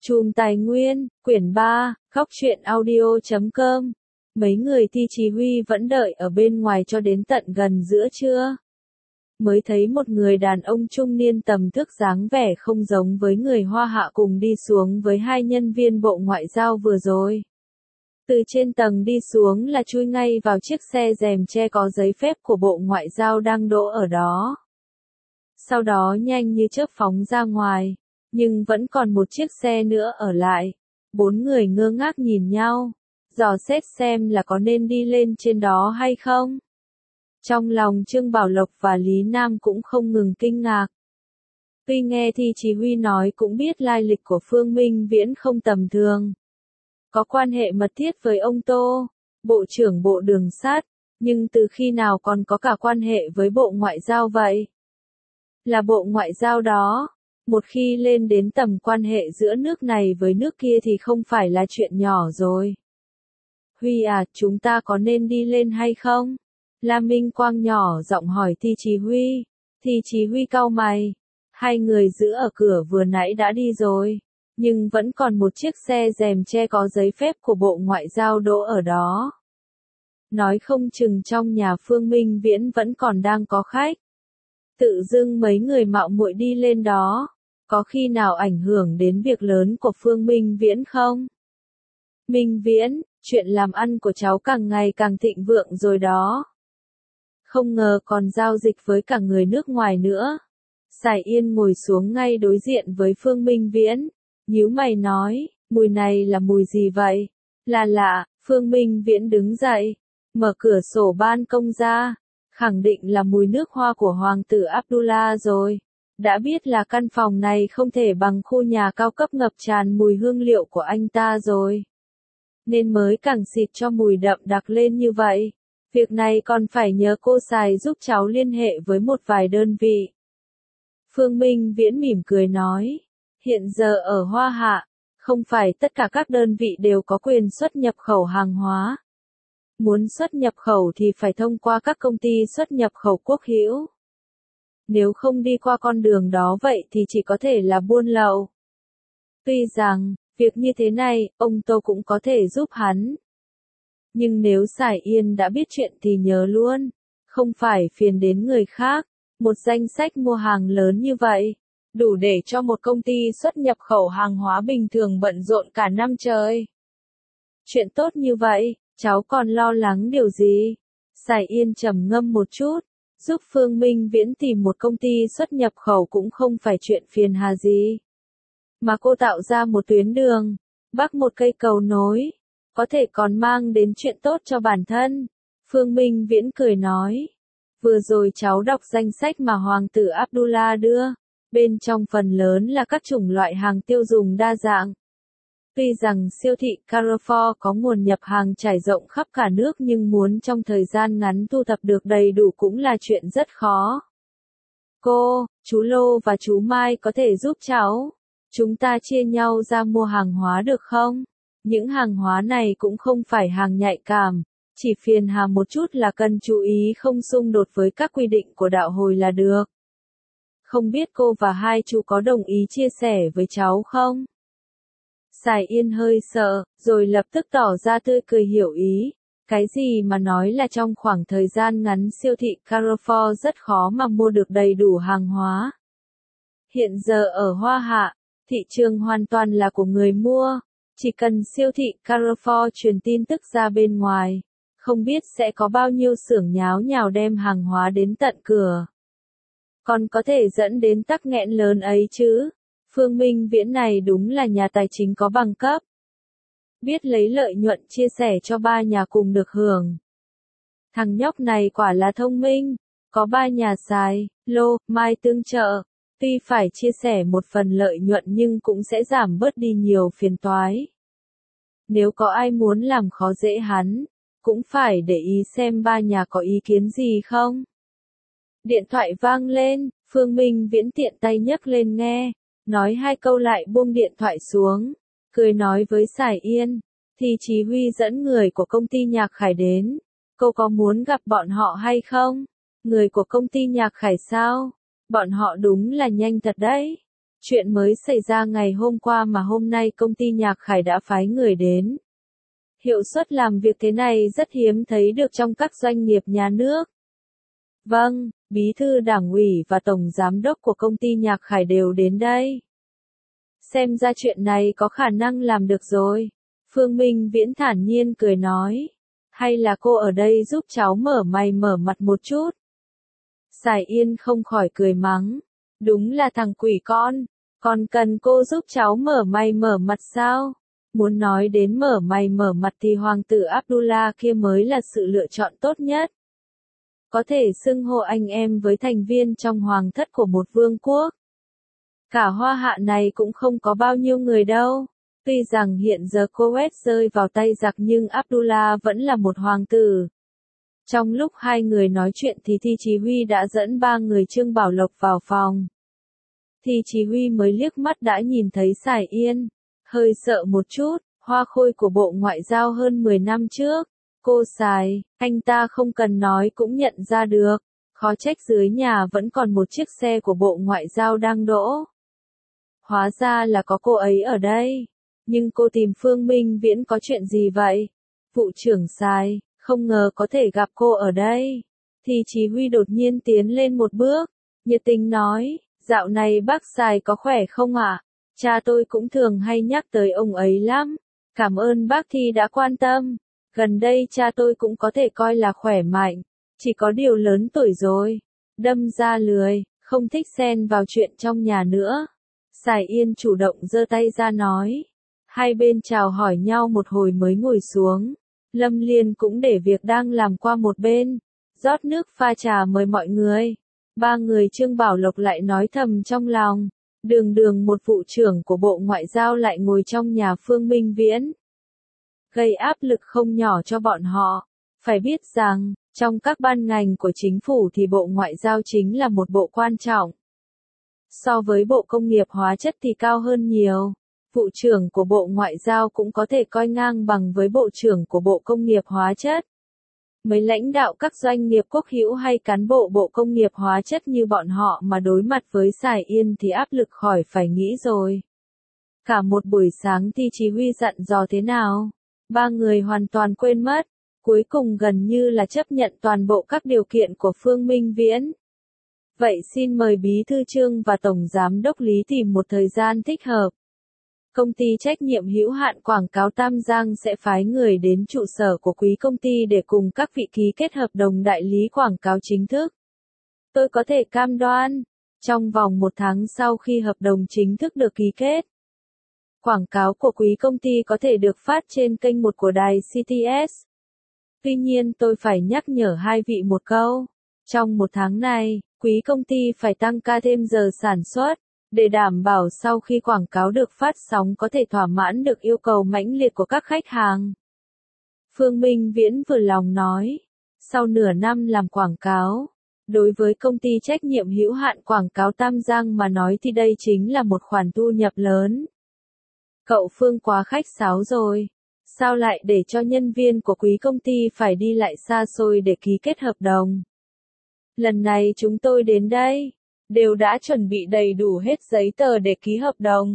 Chùm Tài Nguyên, quyển 3, Góc truyện audio.com. Mấy người Thi Chí Huy vẫn đợi ở bên ngoài cho đến tận gần giữa trưa. Mới thấy một người đàn ông trung niên tầm thước dáng vẻ không giống với người Hoa Hạ cùng đi xuống với hai nhân viên Bộ Ngoại giao vừa rồi. Từ trên tầng đi xuống là chui ngay vào chiếc xe rèm che có giấy phép của Bộ Ngoại giao đang đỗ ở đó. Sau đó nhanh như chớp phóng ra ngoài, nhưng vẫn còn một chiếc xe nữa ở lại. Bốn người ngơ ngác nhìn nhau, dò xét xem là có nên đi lên trên đó hay không. Trong lòng Trương Bảo Lộc và Lý Nam cũng không ngừng kinh ngạc. Tuy nghe Thi Chí Huy nói cũng biết lai lịch của Phương Minh Viễn không tầm thường. Có quan hệ mật thiết với ông Tô, Bộ trưởng Bộ Đường sắt, nhưng từ khi nào còn có cả quan hệ với Bộ Ngoại giao vậy? Là Bộ Ngoại giao đó, một khi lên đến tầm quan hệ giữa nước này với nước kia thì không phải là chuyện nhỏ rồi. Huy à, chúng ta có nên đi lên hay không? La Minh Quang nhỏ giọng hỏi Thi Chí Huy. Thi Chí Huy cau mày. Hai người giữ ở cửa vừa nãy đã đi rồi, nhưng vẫn còn một chiếc xe rèm che có giấy phép của Bộ Ngoại giao đỗ ở đó. Nói không chừng trong nhà Phương Minh Viễn vẫn còn đang có khách. Tự dưng mấy người mạo muội đi lên đó, có khi nào ảnh hưởng đến việc lớn của Phương Minh Viễn không? Minh Viễn, chuyện làm ăn của cháu càng ngày càng thịnh vượng rồi đó. Không ngờ còn giao dịch với cả người nước ngoài nữa. Sải Yên ngồi xuống ngay đối diện với Phương Minh Viễn, nhíu mày nói, mùi này là mùi gì vậy? Là lạ, Phương Minh Viễn đứng dậy, mở cửa sổ ban công ra, khẳng định là mùi nước hoa của Hoàng tử Abdullah rồi. Đã biết là căn phòng này không thể bằng khu nhà cao cấp ngập tràn mùi hương liệu của anh ta rồi. Nên mới càng xịt cho mùi đậm đặc lên như vậy. Việc này còn phải nhờ cô Sài giúp cháu liên hệ với một vài đơn vị. Phương Minh Viễn mỉm cười nói, hiện giờ ở Hoa Hạ, không phải tất cả các đơn vị đều có quyền xuất nhập khẩu hàng hóa. Muốn xuất nhập khẩu thì phải thông qua các công ty xuất nhập khẩu quốc hữu. Nếu không đi qua con đường đó vậy thì chỉ có thể là buôn lậu. Tuy rằng, việc như thế này, ông Tô cũng có thể giúp hắn. Nhưng nếu Sải Yên đã biết chuyện thì nhớ luôn, không phải phiền đến người khác. Một danh sách mua hàng lớn như vậy, đủ để cho một công ty xuất nhập khẩu hàng hóa bình thường bận rộn cả năm trời. Chuyện tốt như vậy, cháu còn lo lắng điều gì? Sải Yên trầm ngâm một chút, giúp Phương Minh Viễn tìm một công ty xuất nhập khẩu cũng không phải chuyện phiền hà gì. Mà cô tạo ra một tuyến đường, bắc một cây cầu nối, có thể còn mang đến chuyện tốt cho bản thân. Phương Minh Viễn cười nói. Vừa rồi cháu đọc danh sách mà Hoàng tử Abdullah đưa, bên trong phần lớn là các chủng loại hàng tiêu dùng đa dạng. Tuy rằng siêu thị Carrefour có nguồn nhập hàng trải rộng khắp cả nước nhưng muốn trong thời gian ngắn thu thập được đầy đủ cũng là chuyện rất khó. Cô, chú Lô và chú Mai có thể giúp cháu. Chúng ta chia nhau ra mua hàng hóa được không? Những hàng hóa này cũng không phải hàng nhạy cảm. Chỉ phiền hà một chút là cần chú ý không xung đột với các quy định của đạo hồi là được. Không biết cô và hai chú có đồng ý chia sẻ với cháu không? Sải Yên hơi sợ, rồi lập tức tỏ ra tươi cười hiểu ý. Cái gì mà nói là trong khoảng thời gian ngắn siêu thị Carrefour rất khó mà mua được đầy đủ hàng hóa. Hiện giờ ở Hoa Hạ, thị trường hoàn toàn là của người mua. Chỉ cần siêu thị Carrefour truyền tin tức ra bên ngoài, không biết sẽ có bao nhiêu xưởng nháo nhào đem hàng hóa đến tận cửa. Còn có thể dẫn đến tắc nghẽn lớn ấy chứ. Phương Minh Viễn này đúng là nhà tài chính có bằng cấp. Biết lấy lợi nhuận chia sẻ cho ba nhà cùng được hưởng. Thằng nhóc này quả là thông minh. Có ba nhà Sài, Lô, Mai tương trợ. Tuy phải chia sẻ một phần lợi nhuận nhưng cũng sẽ giảm bớt đi nhiều phiền toái. Nếu có ai muốn làm khó dễ hắn, cũng phải để ý xem ba nhà có ý kiến gì không. Điện thoại vang lên, Phương Minh Viễn tiện tay nhấc lên nghe, nói hai câu lại buông điện thoại xuống, cười nói với Sải Yên, Thi Chí Huy dẫn người của công ty Nhạc Khải đến, cô có muốn gặp bọn họ hay không? Người của công ty Nhạc Khải sao? Bọn họ đúng là nhanh thật đấy. Chuyện mới xảy ra ngày hôm qua mà hôm nay công ty Nhạc Khải đã phái người đến. Hiệu suất làm việc thế này rất hiếm thấy được trong các doanh nghiệp nhà nước. Vâng, bí thư đảng ủy và tổng giám đốc của công ty Nhạc Khải đều đến đây. Xem ra chuyện này có khả năng làm được rồi. Phương Minh Viễn thản nhiên cười nói. Hay là cô ở đây giúp cháu mở mày mở mặt một chút. Sài Yên không khỏi cười mắng. Đúng là thằng quỷ con. Còn cần cô giúp cháu mở mày mở mặt sao? Muốn nói đến mở mày mở mặt thì hoàng tử Abdullah kia mới là sự lựa chọn tốt nhất. Có thể xưng hô anh em với thành viên trong hoàng thất của một vương quốc. Cả Hoa Hạ này cũng không có bao nhiêu người đâu. Tuy rằng hiện giờ Kuwait rơi vào tay giặc nhưng Abdullah vẫn là một hoàng tử. Trong lúc hai người nói chuyện thì Thi Chí Huy đã dẫn ba người Trương Bảo Lộc vào phòng. Thi Chí Huy mới liếc mắt đã nhìn thấy Sài Yên. Hơi sợ một chút, hoa khôi của Bộ Ngoại giao hơn 10 năm trước. Cô Sài, anh ta không cần nói cũng nhận ra được. Khó trách dưới nhà vẫn còn một chiếc xe của Bộ Ngoại giao đang đỗ. Hóa ra là có cô ấy ở đây. Nhưng cô tìm Phương Minh Viễn có chuyện gì vậy? Vụ trưởng Sài, không ngờ có thể gặp cô ở đây. Thì Chí Huy đột nhiên tiến lên một bước, nhiệt tình nói, dạo này bác Sài có khỏe không ạ? Cha tôi cũng thường hay nhắc tới ông ấy lắm. Cảm ơn bác Thi đã quan tâm. Gần đây cha tôi cũng có thể coi là khỏe mạnh. Chỉ có điều lớn tuổi rồi. Đâm ra lười, không thích xen vào chuyện trong nhà nữa. Sài Yên chủ động giơ tay ra nói. Hai bên chào hỏi nhau một hồi mới ngồi xuống. Lâm Liên cũng để việc đang làm qua một bên. Rót nước pha trà mời mọi người. Ba người Trương Bảo Lộc lại nói thầm trong lòng. Đường một vụ trưởng của Bộ Ngoại giao lại ngồi trong nhà Phương Minh Viễn. Gây áp lực không nhỏ cho bọn họ. Phải biết rằng, trong các ban ngành của chính phủ thì Bộ Ngoại giao chính là một bộ quan trọng. So với Bộ Công nghiệp Hóa chất thì cao hơn nhiều. Vụ trưởng của Bộ Ngoại giao cũng có thể coi ngang bằng với Bộ trưởng của Bộ Công nghiệp Hóa chất. Mấy lãnh đạo các doanh nghiệp quốc hữu hay cán bộ Bộ Công nghiệp Hóa chất như bọn họ mà đối mặt với Sài Yên thì áp lực khỏi phải nghĩ rồi. Cả một buổi sáng Thi Chí Huy dặn dò thế nào, ba người hoàn toàn quên mất, cuối cùng gần như là chấp nhận toàn bộ các điều kiện của Phương Minh Viễn. Vậy xin mời Bí thư Trương và Tổng Giám đốc Lý tìm một thời gian thích hợp. Công ty trách nhiệm hữu hạn quảng cáo Tam Giang sẽ phái người đến trụ sở của quý công ty để cùng các vị ký kết hợp đồng đại lý quảng cáo chính thức. Tôi có thể cam đoan, trong vòng 1 tháng sau khi hợp đồng chính thức được ký kết, quảng cáo của quý công ty có thể được phát trên kênh 1 của đài CTS. Tuy nhiên tôi phải nhắc nhở hai vị một câu. Trong 1 tháng này, quý công ty phải tăng ca thêm giờ sản xuất, để đảm bảo sau khi quảng cáo được phát sóng có thể thỏa mãn được yêu cầu mãnh liệt của các khách hàng. Phương Minh Viễn vừa lòng nói, sau nửa năm làm quảng cáo, đối với công ty trách nhiệm hữu hạn quảng cáo Tam Giang mà nói thì đây chính là một khoản thu nhập lớn. Cậu Phương quá khách sáo rồi, sao lại để cho nhân viên của quý công ty phải đi lại xa xôi để ký kết hợp đồng? Lần này chúng tôi đến đây, đều đã chuẩn bị đầy đủ hết giấy tờ để ký hợp đồng.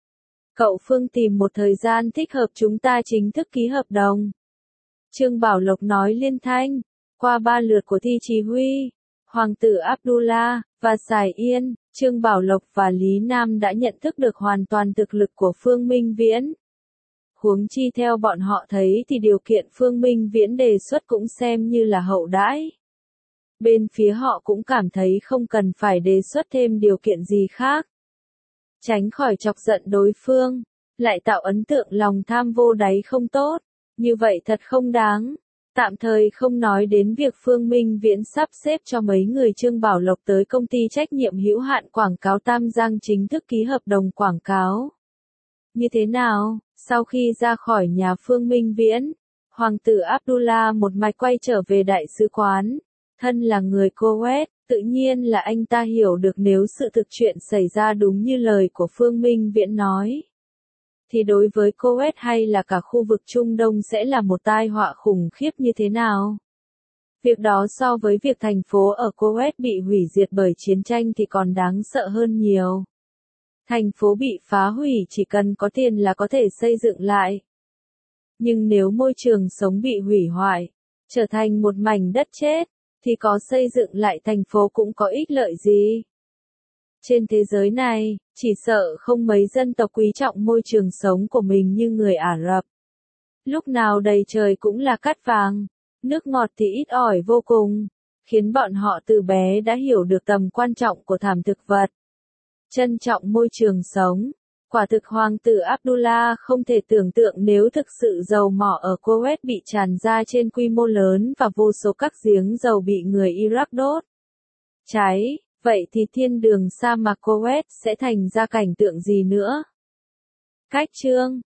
Cậu Phương tìm một thời gian thích hợp chúng ta chính thức ký hợp đồng. Trương Bảo Lộc nói liên thanh, qua 3 lượt của Thi Chí Huy, Hoàng tử Abdullah, và Sài Yên, Trương Bảo Lộc và Lý Nam đã nhận thức được hoàn toàn thực lực của Phương Minh Viễn. Huống chi theo bọn họ thấy thì điều kiện Phương Minh Viễn đề xuất cũng xem như là hậu đãi. Bên phía họ cũng cảm thấy không cần phải đề xuất thêm điều kiện gì khác. Tránh khỏi chọc giận đối phương, lại tạo ấn tượng lòng tham vô đáy không tốt, như vậy thật không đáng. Tạm thời không nói đến việc Phương Minh Viễn sắp xếp cho mấy người Trương Bảo Lộc tới công ty trách nhiệm hữu hạn quảng cáo Tam Giang chính thức ký hợp đồng quảng cáo. Như thế nào, sau khi ra khỏi nhà Phương Minh Viễn, Hoàng tử Abdullah một mạch quay trở về đại sứ quán. Thân là người Kuwait, tự nhiên là anh ta hiểu được nếu sự thực chuyện xảy ra đúng như lời của Phương Minh Viễn nói, thì đối với Kuwait hay là cả khu vực Trung Đông sẽ là một tai họa khủng khiếp như thế nào. Việc đó so với việc thành phố ở Kuwait bị hủy diệt bởi chiến tranh thì còn đáng sợ hơn nhiều. Thành phố bị phá hủy chỉ cần có tiền là có thể xây dựng lại. Nhưng nếu môi trường sống bị hủy hoại, trở thành một mảnh đất chết, thì có xây dựng lại thành phố cũng có ích lợi gì. Trên thế giới này, chỉ sợ không mấy dân tộc quý trọng môi trường sống của mình như người Ả Rập. Lúc nào đầy trời cũng là cát vàng, nước ngọt thì ít ỏi vô cùng, khiến bọn họ từ bé đã hiểu được tầm quan trọng của thảm thực vật. Trân trọng môi trường sống. Quả thực hoàng tử Abdullah không thể tưởng tượng nếu thực sự dầu mỏ ở Kuwait bị tràn ra trên quy mô lớn và vô số các giếng dầu bị người Iraq đốt cháy, vậy thì thiên đường sa mạc Kuwait sẽ thành ra cảnh tượng gì nữa? Cách chương